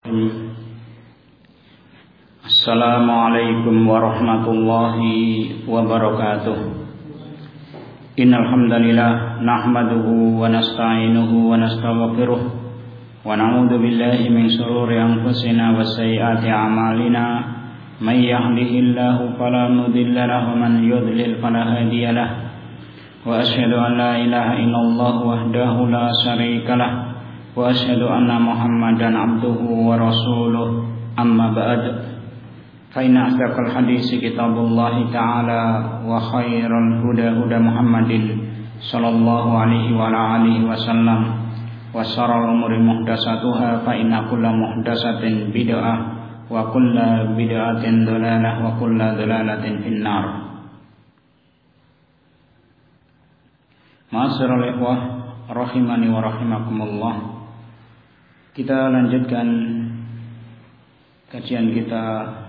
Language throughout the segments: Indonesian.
Assalamualaikum warahmatullahi wabarakatuh. Innal hamdalillah nahmaduhu wa nasta'inuhu wa nastaghfiruh wa na'udzu billahi min shururi anfusina wa sayyiati a'malina. May yahdihillahu fala mudilla lahu wa man yudlil fala hadiya lahu. Wa asyhadu an la ilaha illallah wahdahu la syarika lahu wa asyhadu anna Muhammadan abduhu wa rasuluh. Amma ba'd. Fa inna asdaqal hadisi kitabullah ta'ala wa khairal huda huda Muhammadin sallallahu alaihi wa alihi wasallam wa syarrul umuri muhdatsatuha fa inna kulla muhdatsatin bid'ah wa kulla bid'atin dhalalah wa kulla dhalalatin finnar. Ma'asyiral ikhwah rahimani wa rahimakumullah. Kita lanjutkan kajian kita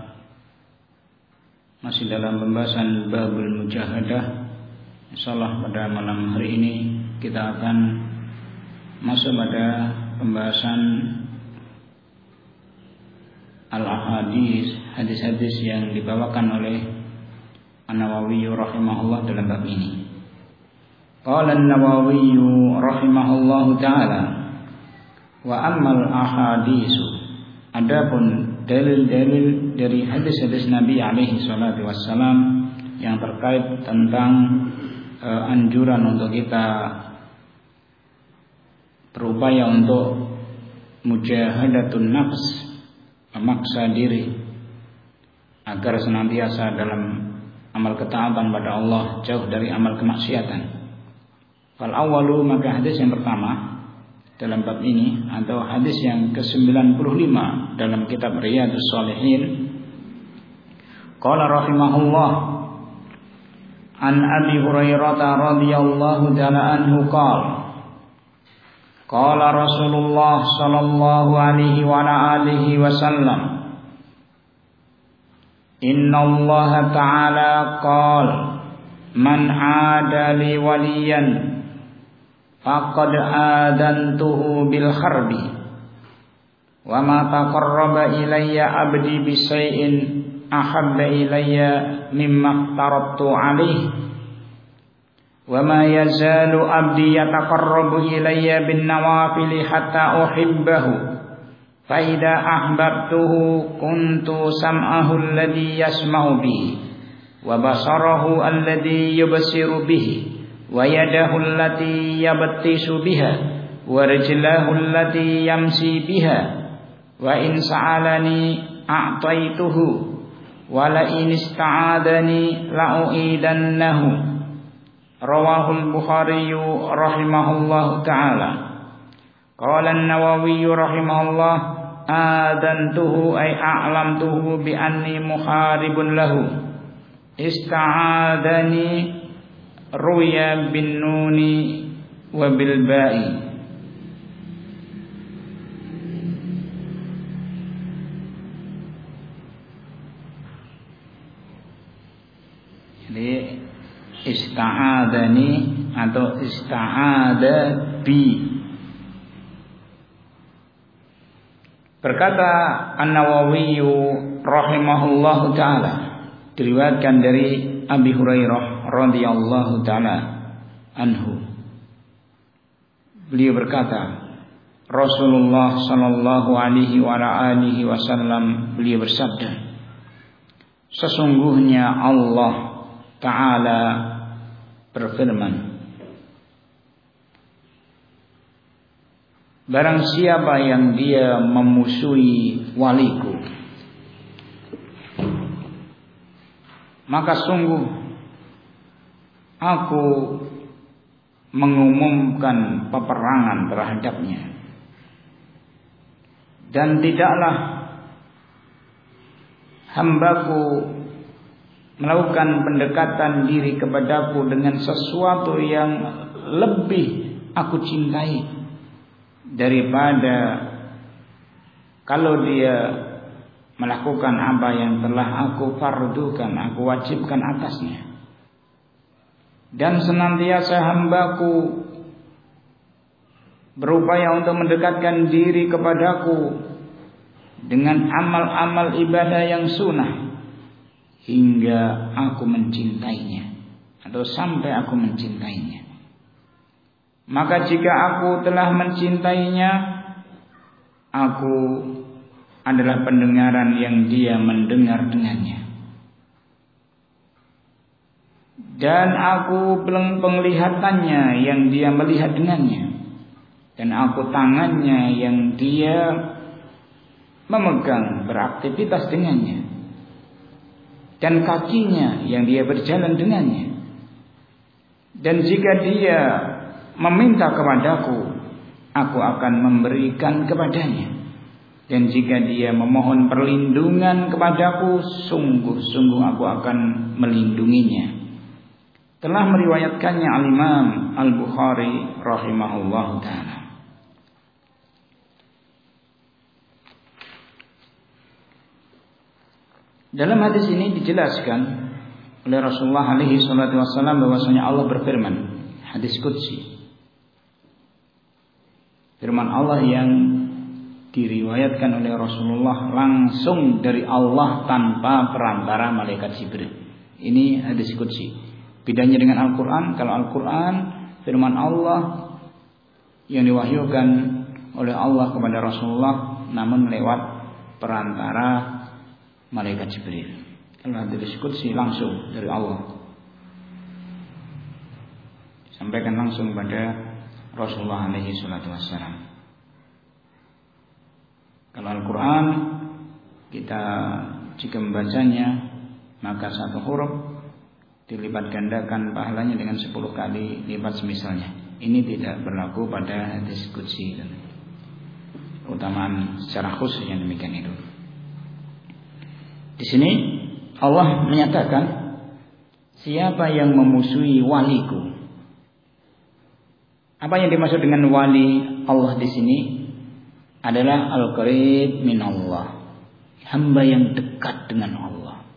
masih dalam pembahasan babul mujahadah. Insyaallah pada malam hari ini kita akan masuk pada pembahasan al-ahadits, hadis-hadis yang dibawakan oleh An-Nawawi rahimahullah dalam bab ini. Qala An-Nawawi rahimahullahu taala, wa ammal ahadisu, adapun dalil-dalil dari hadis-hadis Nabi alaihi salatu wassalam yang terkait tentang anjuran untuk kita berupaya untuk mujahadatun nafs, memaksa diri agar senantiasa dalam amal ketaatan pada Allah, jauh dari amal kemaksiatan. Fal awwalu, maka hadis yang pertama dalam bab ini atau hadis yang ke-95 dalam kitab Riyadhus Shalihin. Qala rahimahullah an Abi Hurairah radhiyallahu ta'ala anhu qala qala Rasulullah sallallahu alaihi wa alihi wasallam, innallaha ta'ala qala man 'ada li waliyan faqad adantuhu bil harbi wa ma taqarraba ilayya abdi bi syai'in ahabba ilayya mimma aftaratu alayhi wa ma yazalu abdi yataqarrabu ilayya bin nawafil hatta uhibbahu fa idza ahbabtuhu kuntu sam'ahu alladhi yasma'u bihi wa basarahu alladhi yubsiru bihi wa yadahu allati yabtishu biha wa rijlahu allati yamshi biha wa in sa'alani a'taituhu wa la in ista'adani la'u'idannahu. Rawahul Bukhari rahimahullahu ta'ala. Qala An-Nawawi rahimahullah, adantuhu ay a'lamtuhu bi anni muharibun lahu. Ista'adani ruya bin nuni wa bil ba'i. Jadi ista'adani atau ista'ada bi. Berkata An-Nawawi rahimahullahu ta'ala, diriwayatkan dari Abi Hurairah radhiyallahu ta'ala anhu, beliau berkata, Rasulullah sallallahu alaihi wa alihi wasallam beliau bersabda, sesungguhnya Allah Ta'ala berfirman, barang siapa yang dia memusuhi waliku, maka sungguh aku mengumumkan peperangan terhadapnya, dan tidaklah hambaku melakukan pendekatan diri kepadaku dengan sesuatu yang lebih aku cintai daripada kalau dia melakukan apa yang telah aku fardukan, aku wajibkan atasnya. Dan senantiasa hambaku berupaya untuk mendekatkan diri kepadaku dengan amal-amal ibadah yang sunnah hingga aku mencintainya atau sampai aku mencintainya. Maka jika aku telah mencintainya, aku adalah pendengaran yang dia mendengar dengannya, dan aku penglihatannya yang dia melihat dengannya, dan aku tangannya yang dia memegang beraktivitas dengannya, dan kakinya yang dia berjalan dengannya. Dan jika dia meminta kepadaku, aku akan memberikan kepadanya. Dan jika dia memohon perlindungan kepadaku, sungguh-sungguh aku akan melindunginya. Telah meriwayatkannya Al-Imam Al-Bukhari rahimahullah ta'ala. Dalam hadis ini dijelaskan oleh Rasulullah alaihi salatu wasallam bahwasanya Allah berfirman, hadis qudsi, firman Allah yang diriwayatkan oleh Rasulullah langsung dari Allah tanpa perantara malaikat Jibril. Ini hadis qudsi. Bedanya dengan Al-Quran, kalau Al-Quran firman Allah yang diwahyukan oleh Allah kepada Rasulullah namun lewat perantara malaikat Jibril. Kalau hadis qudsi langsung dari Allah, sampaikan langsung pada Rasulullah alaihi salatu wassalam. Kalau Al-Quran kita jika membacanya, maka satu huruf dilipat gandakan pahalanya dengan 10 kali lipat semisalnya. Ini tidak berlaku pada hadis qudsi, keutamaan secara khusus yang demikian itu. Di sini Allah menyatakan, siapa yang memusuhi waliku. Apa yang dimaksud dengan wali Allah di sini adalah al-qarib min Allah, hamba yang dekat dengan Allah.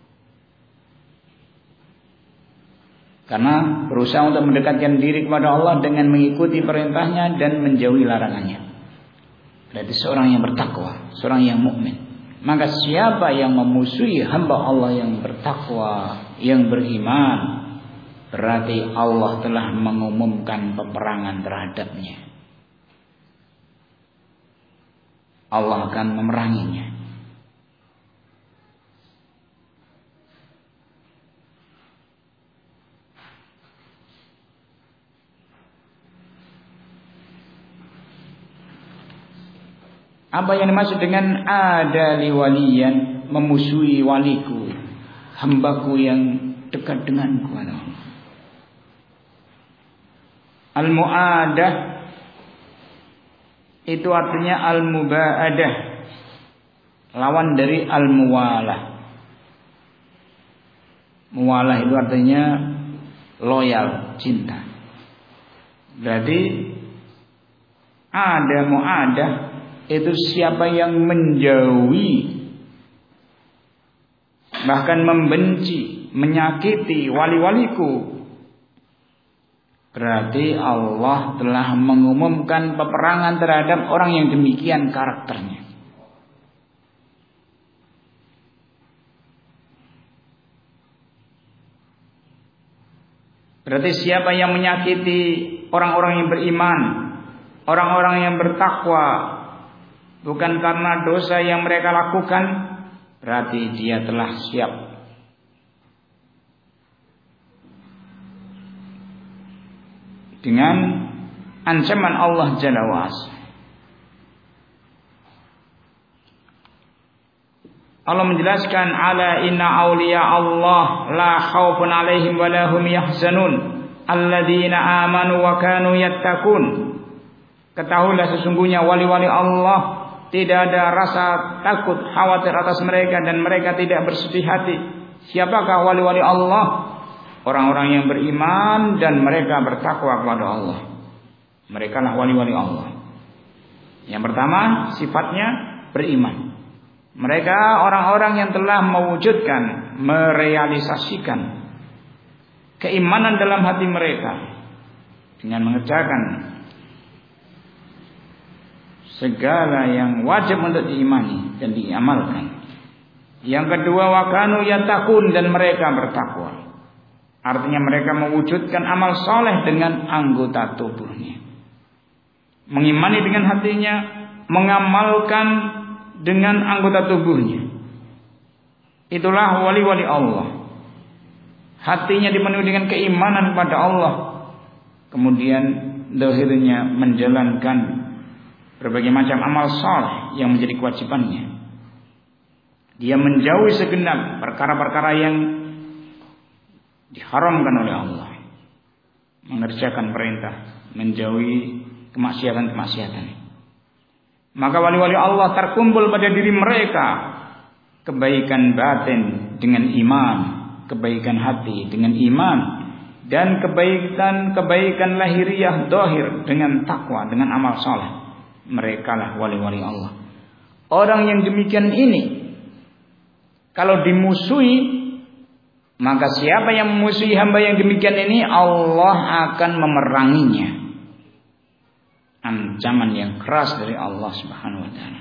Karena berusaha untuk mendekatkan diri kepada Allah dengan mengikuti perintahnya dan menjauhi larangannya. Berarti seorang yang bertakwa, seorang yang mukmin. Maka siapa yang memusuhi hamba Allah yang bertakwa, yang beriman, berarti Allah telah mengumumkan peperangan terhadapnya. Allah akan memeranginya. Apa yang dimaksud dengan ada liwaliyan, memusuhi waliku, hambaku yang dekat denganku? Al-mu'adah itu artinya al-mubaadah, lawan dari al-muwalah. Muwalah itu artinya loyal, cinta. Berarti ada mu'adah itu siapa yang menjauhi, bahkan membenci, menyakiti wali-waliku, berarti Allah telah mengumumkan peperangan terhadap orang yang demikian karakternya. Berarti siapa yang menyakiti orang-orang yang beriman, orang-orang yang bertakwa, bukan karena dosa yang mereka lakukan, berarti dia telah siap dengan ancaman Allah Jalla wa'ala. Allah menjelaskan, ala inna awliya Allah la khawfun alaihim wa lahum yahzanun alladzina amanu wa kanu yattaqun. Ketahuilah sesungguhnya wali-wali Allah tidak ada rasa takut, khawatir atas mereka, dan mereka tidak bersedih hati. Siapakah wali-wali Allah? Orang-orang yang beriman dan mereka bertakwa kepada Allah. Mereka lah wali-wali Allah. Yang pertama, sifatnya beriman. Mereka orang-orang yang telah mewujudkan, merealisasikan keimanan dalam hati mereka dengan mengerjakan segala yang wajib untuk diimani dan diamalkan. Yang kedua, wa kanu yattaqun, dan mereka bertakwa. Artinya mereka mewujudkan amal soleh dengan anggota tubuhnya, mengimani dengan hatinya, mengamalkan dengan anggota tubuhnya. Itulah wali-wali Allah. Hatinya dipenuhi dengan keimanan kepada Allah, kemudian zahirnya menjalankan berbagai macam amal saleh yang menjadi kewajibannya. Dia menjauhi segenap perkara-perkara yang diharamkan oleh Allah, mengerjakan perintah, menjauhi kemaksiatan-kemaksiatan. Maka wali-wali Allah terkumpul pada diri mereka kebaikan batin dengan iman, kebaikan hati dengan iman, dan kebaikan lahiriah zahir dengan takwa, dengan amal saleh. Mereka lah wali-wali Allah. Orang yang demikian ini kalau dimusuhi, maka siapa yang memusuhi hamba yang demikian ini, Allah akan memeranginya. Ancaman yang keras dari Allah Subhanahu wa taala.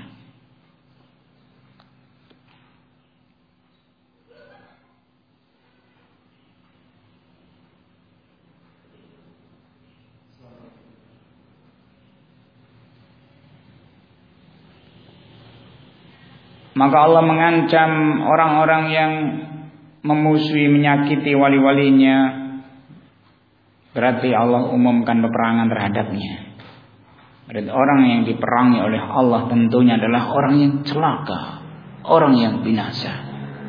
Maka Allah mengancam orang-orang yang memusuhi, menyakiti wali-walinya. Berarti Allah umumkan peperangan terhadapnya. Berarti orang yang diperangi oleh Allah tentunya adalah orang yang celaka, orang yang binasa.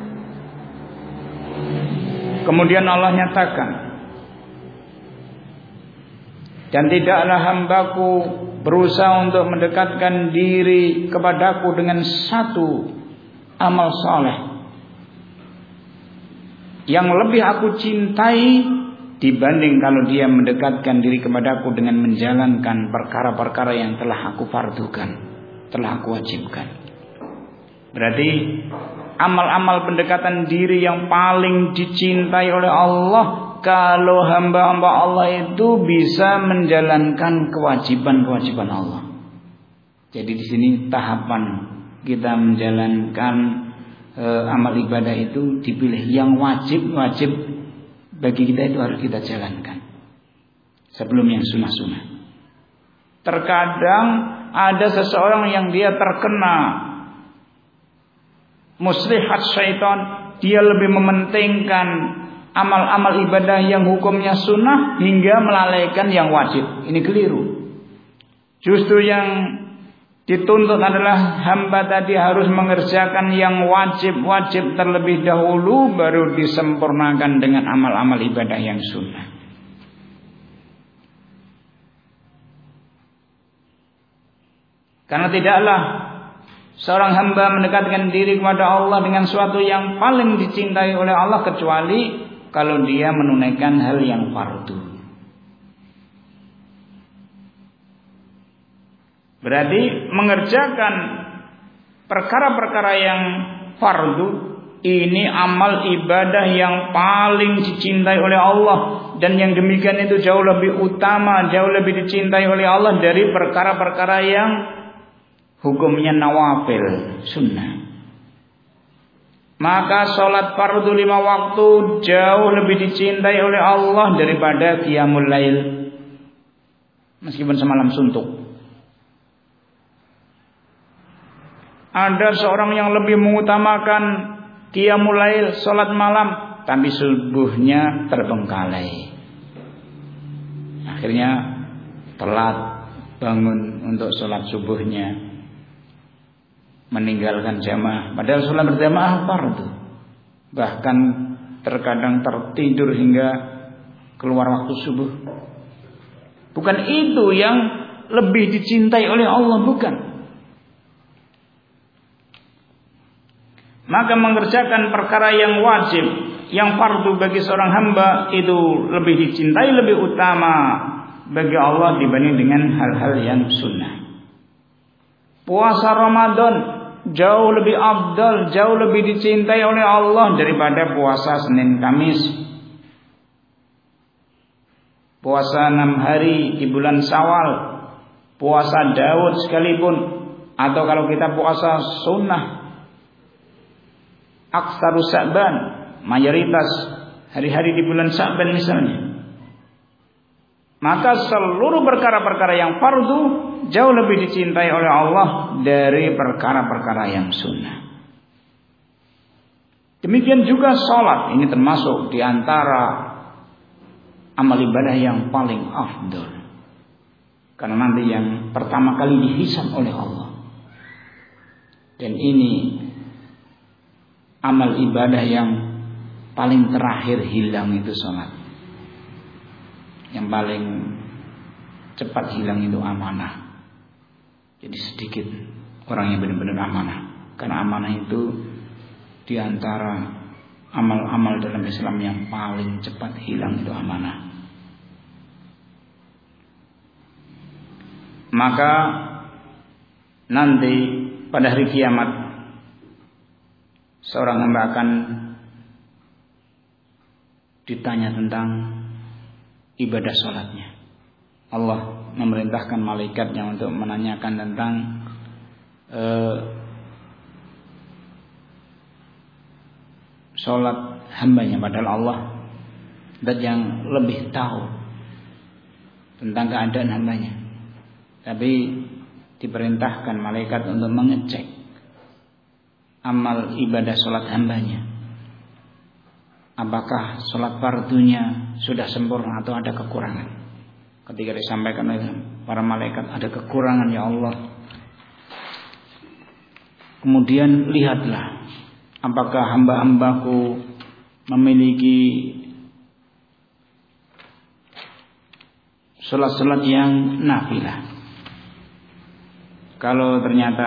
Kemudian Allah nyatakan, dan tidaklah hambaku berusaha untuk mendekatkan diri kepadaku dengan satu amal saleh yang lebih aku cintai dibanding kalau dia mendekatkan diri kepadaku dengan menjalankan perkara-perkara yang telah aku fardukan, telah aku wajibkan. Berarti amal-amal pendekatan diri yang paling dicintai oleh Allah kalau hamba-hamba Allah itu bisa menjalankan kewajiban-kewajiban Allah. Jadi di sini tahapan kita menjalankan amal ibadah itu dipilih yang wajib bagi kita, itu harus kita jalankan sebelum yang sunnah-sunnah. Terkadang ada seseorang yang dia terkena muslihat syaitan, dia lebih mementingkan amal-amal ibadah yang hukumnya sunnah hingga melalaikan yang wajib. Ini keliru. Justru yang dituntut adalah hamba tadi harus mengerjakan yang wajib terlebih dahulu, baru disempurnakan dengan amal-amal ibadah yang sunnah. Karena tidaklah seorang hamba mendekatkan diri kepada Allah dengan suatu yang paling dicintai oleh Allah kecuali kalau dia menunaikan hal yang fardu. Berarti mengerjakan perkara-perkara yang fardu ini amal ibadah yang paling dicintai oleh Allah, dan yang demikian itu jauh lebih utama, jauh lebih dicintai oleh Allah dari perkara-perkara yang hukumnya nawafil, sunnah. Maka sholat fardu 5 waktu jauh lebih dicintai oleh Allah daripada qiyamul lail, meskipun semalam suntuk. Ada seorang yang lebih mengutamakan qiyamul lail, sholat malam, tapi subuhnya terbengkalai. Akhirnya telat bangun untuk sholat subuhnya, meninggalkan jamaah. Padahal sholat berjamaah fardu. Bahkan terkadang tertidur hingga keluar waktu subuh. Bukan itu yang lebih dicintai oleh Allah, bukan. Maka mengerjakan perkara yang wajib, yang fardu bagi seorang hamba itu lebih dicintai, lebih utama bagi Allah dibanding dengan hal-hal yang sunnah. Puasa Ramadan jauh lebih afdal, jauh lebih dicintai oleh Allah daripada puasa Senin Kamis. Puasa 6 hari di bulan Syawal, puasa Daud sekalipun Atau kalau kita puasa sunnah aksaru Sya'ban, mayoritas hari-hari di bulan Sya'ban misalnya, maka seluruh perkara-perkara yang fardu jauh lebih dicintai oleh Allah dari perkara-perkara yang sunnah. Demikian juga sholat, ini termasuk di antara amal ibadah yang paling afdal. Karena nanti yang pertama kali dihisab oleh Allah. Dan ini amal ibadah yang paling terakhir hilang itu sholat. Yang paling cepat hilang itu amanah. Jadi sedikit orang yang benar-benar amanah. Karena amanah itu di antara amal-amal dalam Islam yang paling cepat hilang itu amanah. Maka nanti pada hari kiamat seorang hamba akan ditanya tentang ibadah sholatnya. Allah memerintahkan malaikatnya untuk menanyakan tentang sholat hambanya, padahal Allah dan yang lebih tahu tentang keadaan hambanya. Tapi diperintahkan malaikat untuk mengecek amal ibadah sholat hambanya, apakah sholat fardunya sudah sempurna atau ada kekurangan. Ketika disampaikan oleh para malaikat ada kekurangan ya Allah, kemudian lihatlah apakah hamba-hambaku memiliki sholat-sholat yang nafilah. Kalau ternyata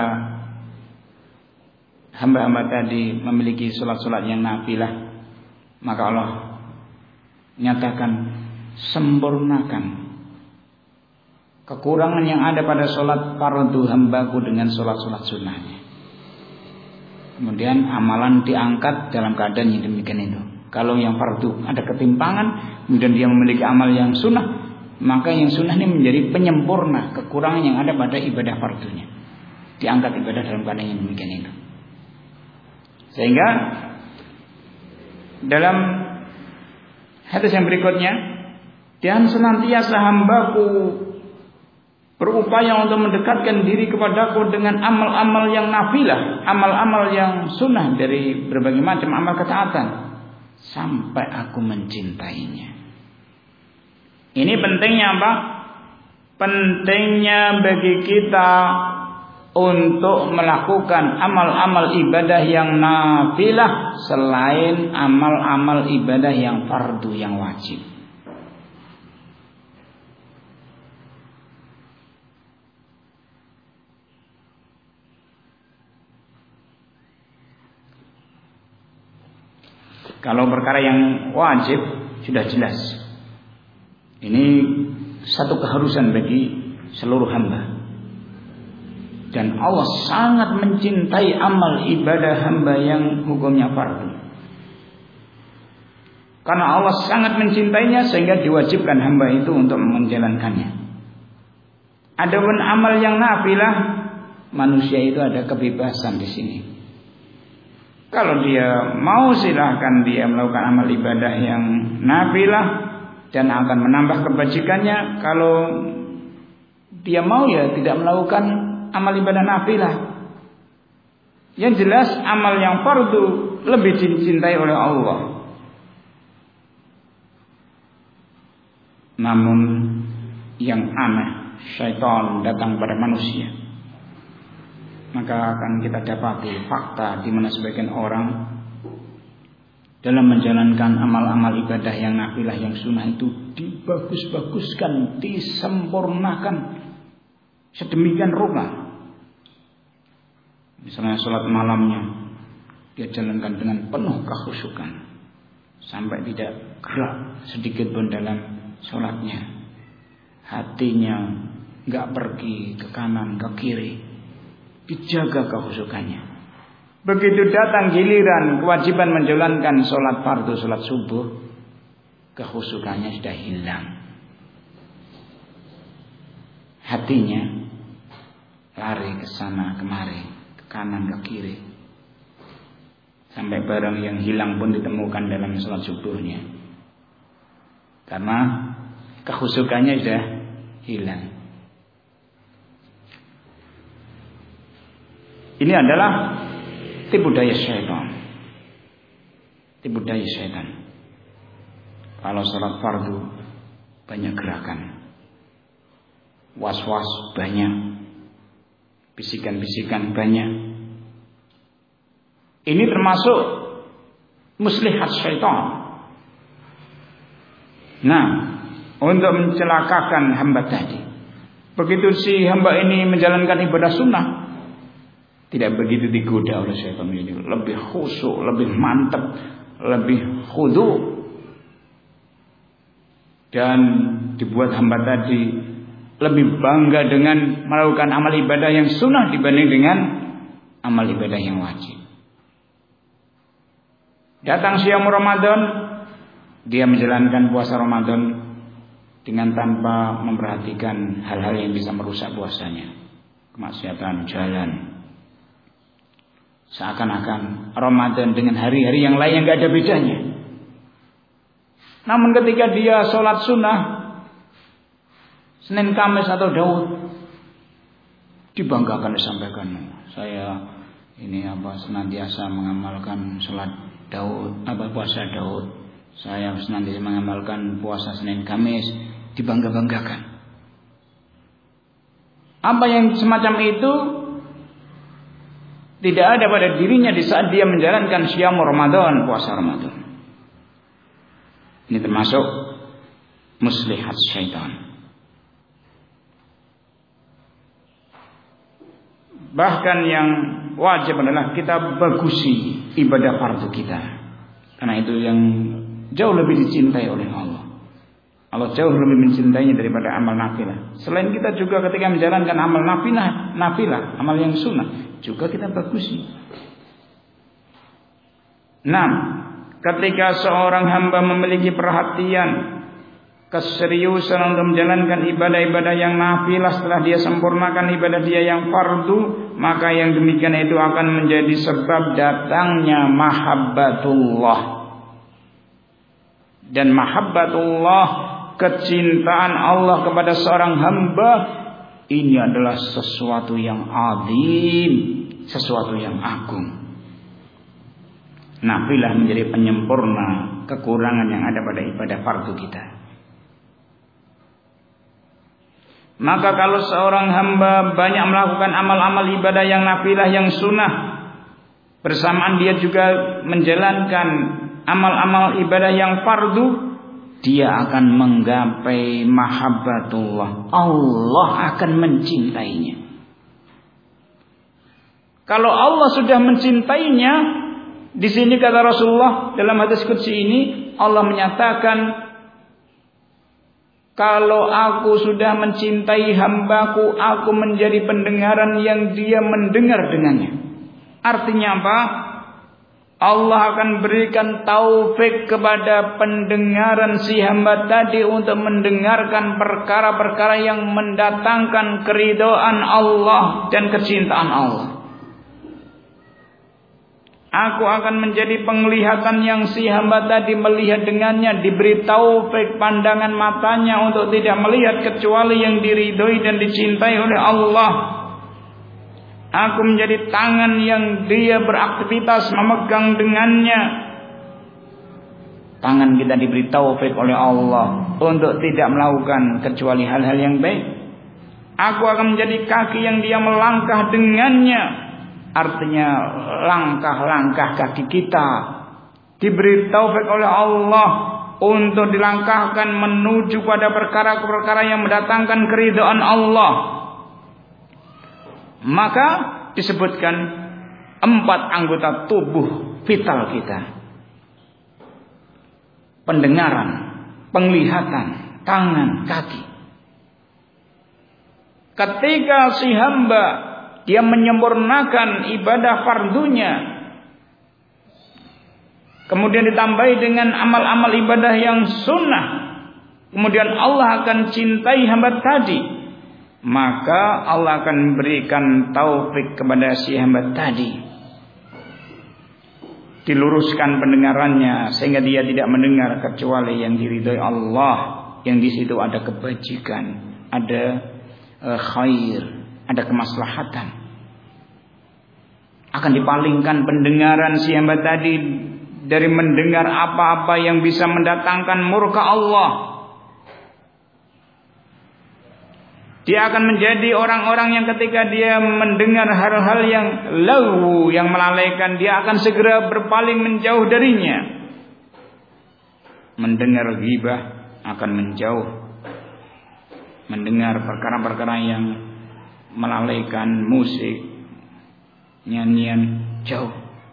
hamba-hamba tadi memiliki sholat-sholat yang nafilah, maka Allah nyatakan sempurnakan kekurangan yang ada pada sholat fardu hambaku dengan sholat-sholat sunnahnya. Kemudian amalan diangkat dalam keadaan yang demikian itu. Kalau yang fardu ada ketimpangan, kemudian dia memiliki amal yang sunnah, maka yang sunnah ini menjadi penyempurna kekurangan yang ada pada ibadah fardunya. Diangkat ibadah dalam keadaan yang demikian itu. Sehingga dalam hadis yang berikutnya, dan senantiasa hambaku berupaya untuk mendekatkan diri kepadaku dengan amal-amal yang nafilah, amal-amal yang sunnah dari berbagai macam amal ketaatan, sampai aku mencintainya. Ini pentingnya apa? Pentingnya bagi kita untuk melakukan amal-amal ibadah yang nafilah selain amal-amal ibadah yang fardu yang wajib. Kalau perkara yang wajib sudah jelas, ini satu keharusan bagi seluruh hamba. Dan Allah sangat mencintai amal ibadah hamba yang hukumnya fardu. Karena Allah sangat mencintainya sehingga diwajibkan hamba itu untuk menjalankannya. Adapun amal yang nafilah, manusia itu ada kebebasan di sini. Kalau dia mau silahkan dia melakukan amal ibadah yang nafilah dan akan menambah kebajikannya. Kalau dia mau ya tidak melakukan amal ibadah nafilah. Yang jelas amal yang fardu lebih dicintai oleh Allah. Namun yang aneh, syaitan datang pada manusia. Maka akan kita dapati fakta di mana sebagian orang dalam menjalankan amal-amal ibadah yang nafilah yang sunnah itu dibagus-baguskan, disempurnakan sedemikian rupa. Misalnya sholat malamnya dia jalankan dengan penuh kekhusyukan sampai tidak gerak sedikit pun dalam sholatnya. Hatinya enggak pergi ke kanan ke kiri, dijaga kekhusyukannya. Begitu datang giliran kewajiban menjalankan sholat fardu, sholat subuh, kekhusyukannya sudah hilang. Hatinya tarik ke sana kemari, ke kanan ke kiri, sampai barang yang hilang pun ditemukan dalam sholat subuhnya, karena kekhusyukannya sudah hilang. Ini adalah tipu daya syaitan. Tipu daya syaitan. Kalau salat fardu banyak gerakan, was-was banyak, bisikan-bisikan banyak. Ini termasuk muslihat syaitan. Nah, untuk mencelakakan hamba tadi, begitu si hamba ini menjalankan ibadah sunnah, tidak begitu digoda oleh syaitan ini, lebih khusyuk, lebih mantap, lebih khudu, dan dibuat hamba tadi lebih bangga dengan melakukan amal ibadah yang sunnah dibanding dengan amal ibadah yang wajib. Datang siang Ramadan, dia menjalankan puasa Ramadan dengan tanpa memperhatikan hal-hal yang bisa merusak puasanya, kemaksiatan jalan. Seakan-akan Ramadan dengan hari-hari yang lain yang gak ada bedanya. Namun ketika dia sholat sunnah Senin, Kamis atau Daud, dibanggakan, disampaikan, saya ini senantiasa mengamalkan sholat Daud, puasa Daud, saya senantiasa mengamalkan puasa Senin, Kamis, dibangga-banggakan. Apa yang semacam itu tidak ada pada dirinya di saat dia menjalankan syam Ramadan, puasa Ramadan. Ini termasuk muslihat syaitan. Bahkan yang wajib adalah kita bagusi ibadah fardu kita, karena itu yang jauh lebih dicintai oleh Allah. Allah jauh lebih mencintainya daripada amal nafilah. Selain kita juga ketika menjalankan amal nafilah, amal yang sunnah, juga kita bagusi. 6. Ketika seorang hamba memiliki perhatian, keseriusan untuk menjalankan ibadah-ibadah yang nafilah setelah dia sempurnakan ibadah dia yang fardu, maka yang demikian itu akan menjadi sebab datangnya mahabbatullah. Dan mahabbatullah, kecintaan Allah kepada seorang hamba, ini adalah sesuatu yang azim, sesuatu yang agung. Nafilah menjadi penyempurna kekurangan yang ada pada ibadah fardu kita. Maka kalau seorang hamba banyak melakukan amal-amal ibadah yang nafilah, yang sunnah, bersamaan dia juga menjalankan amal-amal ibadah yang fardu, dia akan menggapai mahabbatullah. Allah akan mencintainya. Kalau Allah sudah mencintainya, di sini kata Rasulullah dalam hadis qudsi ini, Allah menyatakan, kalau aku sudah mencintai hambaku, aku menjadi pendengaran yang dia mendengar dengannya. Artinya apa? Allah akan berikan taufik kepada pendengaran si hamba tadi untuk mendengarkan perkara-perkara yang mendatangkan keridhaan Allah dan kecintaan Allah. Aku akan menjadi penglihatan yang si hamba tadi melihat dengannya, diberi taufik pandangan matanya untuk tidak melihat kecuali yang diridhoi dan dicintai oleh Allah. Aku menjadi tangan yang dia beraktivitas memegang dengannya. Tangan kita diberi taufik oleh Allah untuk tidak melakukan kecuali hal-hal yang baik. Aku akan menjadi kaki yang dia melangkah dengannya. Artinya langkah-langkah kaki kita diberi taufik oleh Allah untuk dilangkahkan menuju pada perkara-perkara yang mendatangkan keridhaan Allah. Maka disebutkan 4 anggota tubuh vital kita: pendengaran, penglihatan, tangan, kaki. Ketika si hamba dia menyempurnakan ibadah fardunya, kemudian ditambahi dengan amal-amal ibadah yang sunnah, kemudian Allah akan cintai hamba tadi. maka Allah akan memberikan taufik kepada si hamba tadi, diluruskan pendengarannya sehingga dia tidak mendengar kecuali yang diridhoi Allah, yang di situ ada kebajikan, ada khair, ada kemaslahatan. Akan dipalingkan pendengaran si hamba tadi dari mendengar apa-apa yang bisa mendatangkan murka Allah. Dia akan menjadi orang-orang yang ketika dia mendengar hal-hal yang laghu, yang melalaikan, dia akan segera berpaling menjauh darinya. Mendengar ghibah akan menjauh. Mendengar perkara-perkara yang melalaikan, musik, nyanyian, jauh.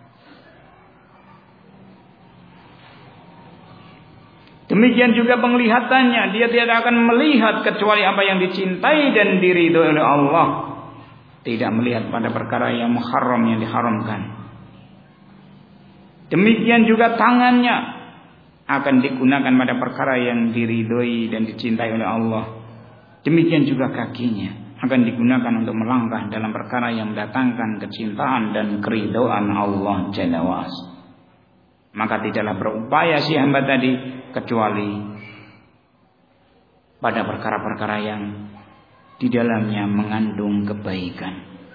Demikian juga penglihatannya, dia tidak akan melihat kecuali apa yang dicintai dan diridhoi oleh Allah. Tidak melihat pada perkara yang muharram, yang diharamkan. Demikian juga tangannya akan digunakan pada perkara yang diridhoi dan dicintai oleh Allah. Demikian juga kakinya akan digunakan untuk melangkah dalam perkara yang mendatangkan kecintaan dan keridhaan Allah Jalla wa'ala. Maka tidaklah berupaya si hamba tadi kecuali pada perkara-perkara yang di dalamnya mengandung kebaikan.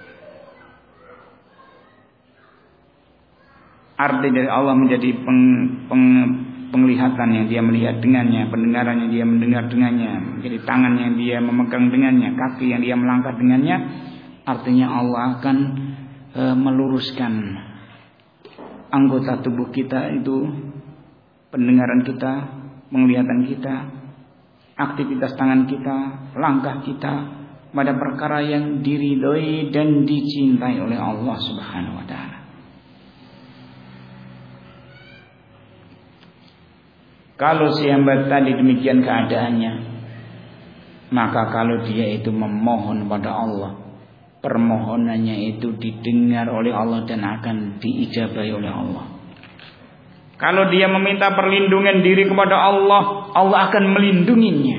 Arti dari Allah menjadi penglihatan yang dia melihat dengannya, pendengaran yang dia mendengar dengannya, menjadi tangan yang dia memegang dengannya, kaki yang dia melangkah dengannya. Artinya Allah akan meluruskan anggota tubuh kita itu, pendengaran kita, penglihatan kita, aktivitas tangan kita, langkah kita pada perkara yang diridhoi dan dicintai oleh Allah Subhanahu wa taala. Kalau si hamba tadi demikian keadaannya, maka kalau dia itu memohon pada Allah, permohonannya itu didengar oleh Allah dan akan diijabahi oleh Allah. Kalau dia meminta perlindungan diri kepada Allah, Allah akan melindunginya.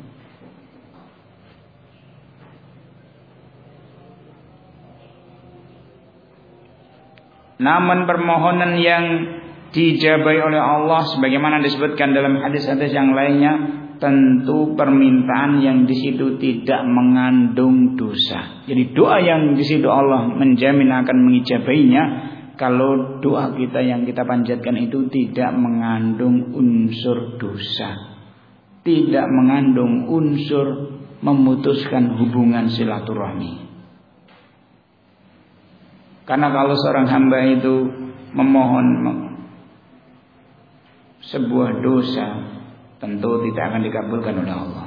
Namun permohonan yang diijabahi oleh Allah, sebagaimana disebutkan dalam hadis-hadis yang lainnya, tentu permintaan yang di situ tidak mengandung dosa. Jadi doa yang di situ Allah menjamin akan mengijabahinya kalau doa kita yang kita panjatkan itu tidak mengandung unsur dosa, tidak mengandung unsur memutuskan hubungan silaturahmi. Karena kalau seorang hamba itu memohon sebuah dosa, tentu tidak akan dikabulkan oleh Allah.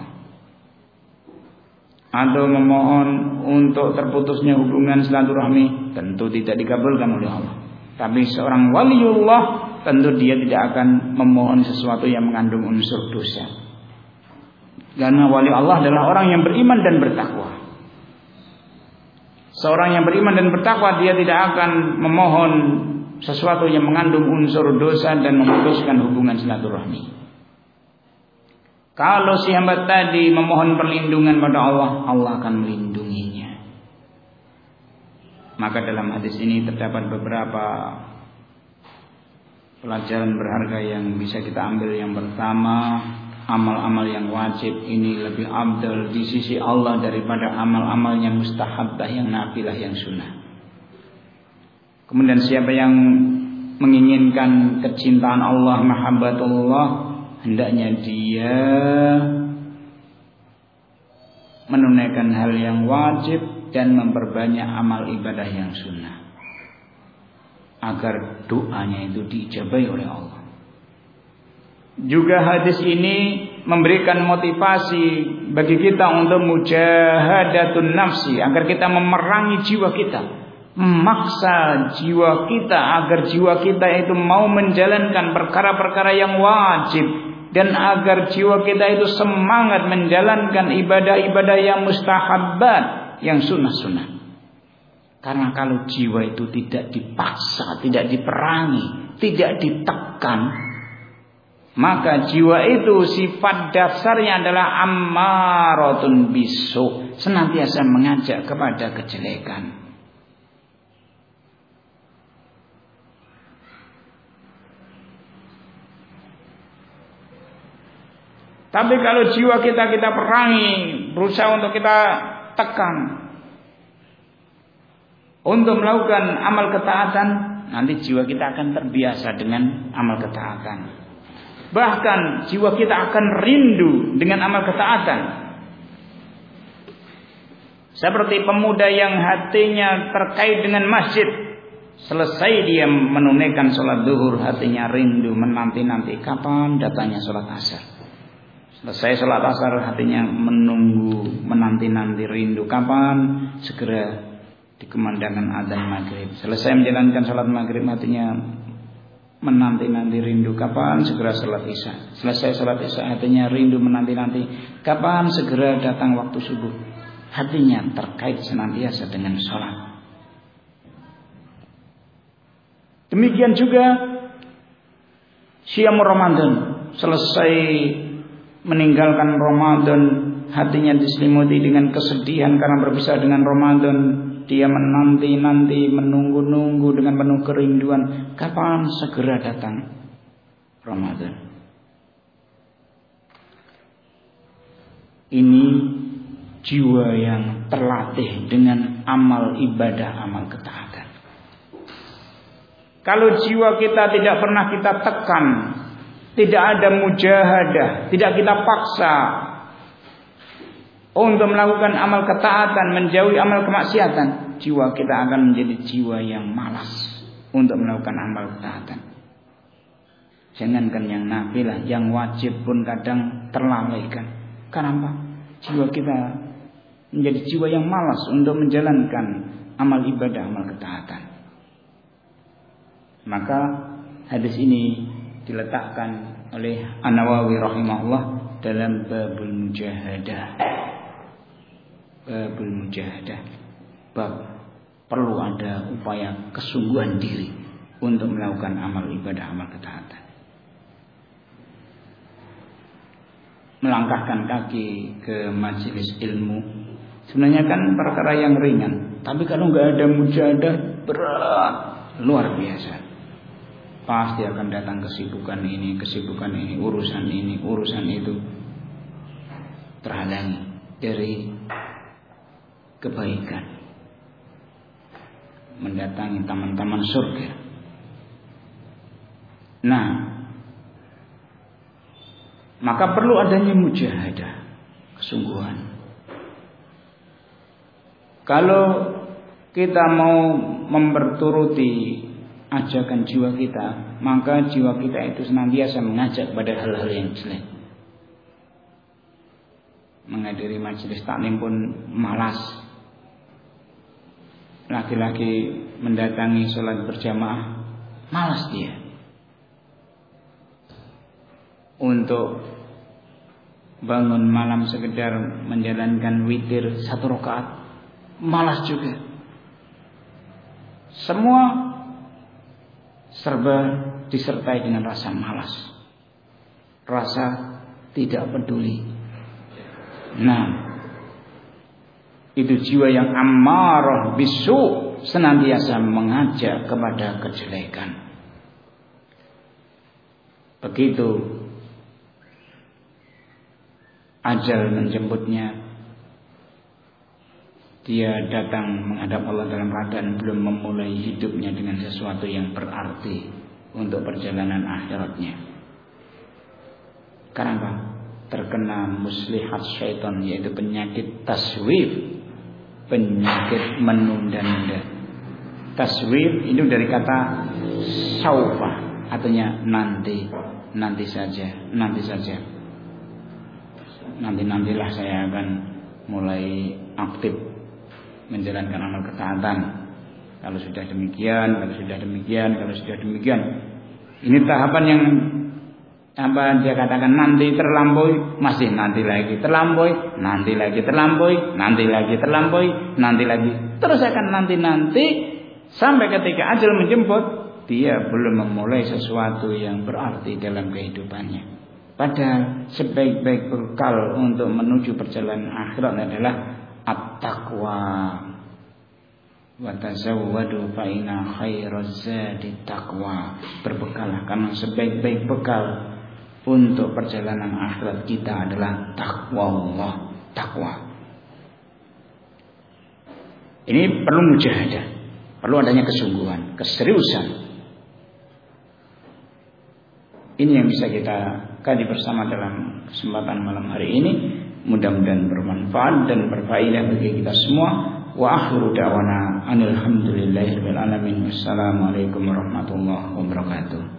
Atau memohon untuk terputusnya hubungan silaturahmi, tentu tidak dikabulkan oleh Allah. Tapi seorang waliullah tentu dia tidak akan memohon sesuatu yang mengandung unsur dosa. Karena wali Allah adalah orang yang beriman dan bertakwa. Seorang yang beriman dan bertakwa, dia tidak akan memohon sesuatu yang mengandung unsur dosa dan memutuskan hubungan silaturahmi. Kalau si hamba tadi memohon perlindungan pada Allah, Allah akan melindunginya. Maka dalam hadis ini terdapat beberapa pelajaran berharga yang bisa kita ambil. Yang pertama, amal-amal yang wajib ini lebih afdal di sisi Allah daripada amal-amal yang mustahabah, yang nafilah, yang sunnah. Kemudian siapa yang menginginkan kecintaan Allah, mahabbatullah, hendaknya dia menunaikan hal yang wajib dan memperbanyak amal ibadah yang sunnah, agar doanya itu diijabahi oleh Allah. Juga hadis ini memberikan motivasi bagi kita untuk mujahadatun nafsi, agar kita memerangi jiwa kita, memaksa jiwa kita agar jiwa kita itu mau menjalankan perkara-perkara yang wajib, dan agar jiwa kita itu semangat menjalankan ibadah-ibadah yang mustahabbat, yang sunnah-sunnah. Karena kalau jiwa itu tidak dipaksa, tidak diperangi, tidak ditekan, maka jiwa itu sifat dasarnya adalah ammaratun bisu, senantiasa mengajak kepada kejelekan. Tapi kalau jiwa kita perangi, berusaha untuk kita tekan untuk melakukan amal ketaatan, nanti jiwa kita akan terbiasa dengan amal ketaatan. Bahkan jiwa kita akan rindu dengan amal ketaatan. Seperti pemuda yang hatinya terkait dengan masjid, selesai dia menunaikan sholat duhur, hatinya rindu menanti-nanti kapan datangnya sholat asar. Selesai sholat asar, hatinya menunggu, menanti-nanti, rindu kapan segera dikumandangkan adzan maghrib. Selesai menjalankan sholat maghrib, hatinya menanti-nanti, rindu kapan segera sholat isya. Selesai sholat isya, hatinya rindu menanti-nanti kapan segera datang waktu subuh. Hatinya terkait senantiasa dengan sholat. Demikian juga Syam Ramadan, selesai meninggalkan Ramadan, hatinya diselimuti dengan kesedihan karena berpisah dengan Ramadan. Dia menanti-nanti, menunggu-nunggu dengan penuh kerinduan kapan segera datang Ramadan. Ini jiwa yang terlatih dengan amal ibadah, amal ketaatan. Kalau jiwa kita tidak pernah kita tekan, tidak ada mujahadah, tidak kita paksa untuk melakukan amal ketaatan, menjauhi amal kemaksiatan, jiwa kita akan menjadi jiwa yang malas untuk melakukan amal ketaatan. Jangankan yang nafilah, yang wajib pun kadang terlalaikan. Kenapa? Jiwa kita menjadi jiwa yang malas untuk menjalankan amal ibadah, amal ketaatan. Maka hadis ini diletakkan oleh An-Nawawi rahimahullah dalam babul mujahadah. Babul mujahadah, bab perlu ada upaya kesungguhan diri untuk melakukan amal ibadah, amal ketaatan. Melangkahkan kaki ke majelis ilmu sebenarnya kan perkara yang ringan, tapi kalau nggak ada mujahadah berat, luar biasa. Pasti akan datang kesibukan ini, urusan itu, terhalangi dari kebaikan, mendatangi taman-taman surga. Nah, maka perlu adanya mujahadah, kesungguhan. Kalau kita mau memperturuti ajakan jiwa kita, maka jiwa kita itu senantiasa mengajak pada hal-hal yang jelek. Menghadiri majelis taklim pun malas. Laki-laki mendatangi sholat berjamaah, malas dia. Untuk bangun malam sekedar menjalankan witir 1 rakaat, malas juga. Semua serba disertai dengan rasa malas, rasa tidak peduli. Nah, itu jiwa yang ammarah bisu, senantiasa mengajak kepada kejelekan. Begitu ajal menjemputnya, dia datang menghadap Allah dalam keadaan belum memulai hidupnya dengan sesuatu yang berarti untuk perjalanan akhiratnya. Kenapa? Terkena muslihat syaitan, yaitu penyakit taswif, penyakit menunda-nunda. Taswif itu dari kata saufa, artinya nanti saja. Nantilah saya akan mulai aktif menjalankan amal ketaatan. Kalau sudah demikian. Ini tahapan yang dia katakan nanti terlampaui, masih nanti lagi terlampaui, nanti lagi. Terus akan nanti sampai ketika ajal menjemput, dia belum memulai sesuatu yang berarti dalam kehidupannya. Padahal sebaik-baik bekal untuk menuju perjalanan akhirat adalah at-taqwa. Wa tazawwadu fa inna khairaz zadi taqwa. Berbekallah karena sebaik-baik bekal untuk perjalanan akhirat kita adalah takwa Allah, takwa. Ini perlu mujahadah, perlu adanya kesungguhan, keseriusan. Ini yang bisa kita kaji bersama dalam kesempatan malam hari ini. Mudah-mudahan bermanfaat dan berfaedah bagi kita semua. Wa akhiru da'wana alhamdulillahirabbil alamin. Wassalamualaikum warahmatullahi wabarakatuh.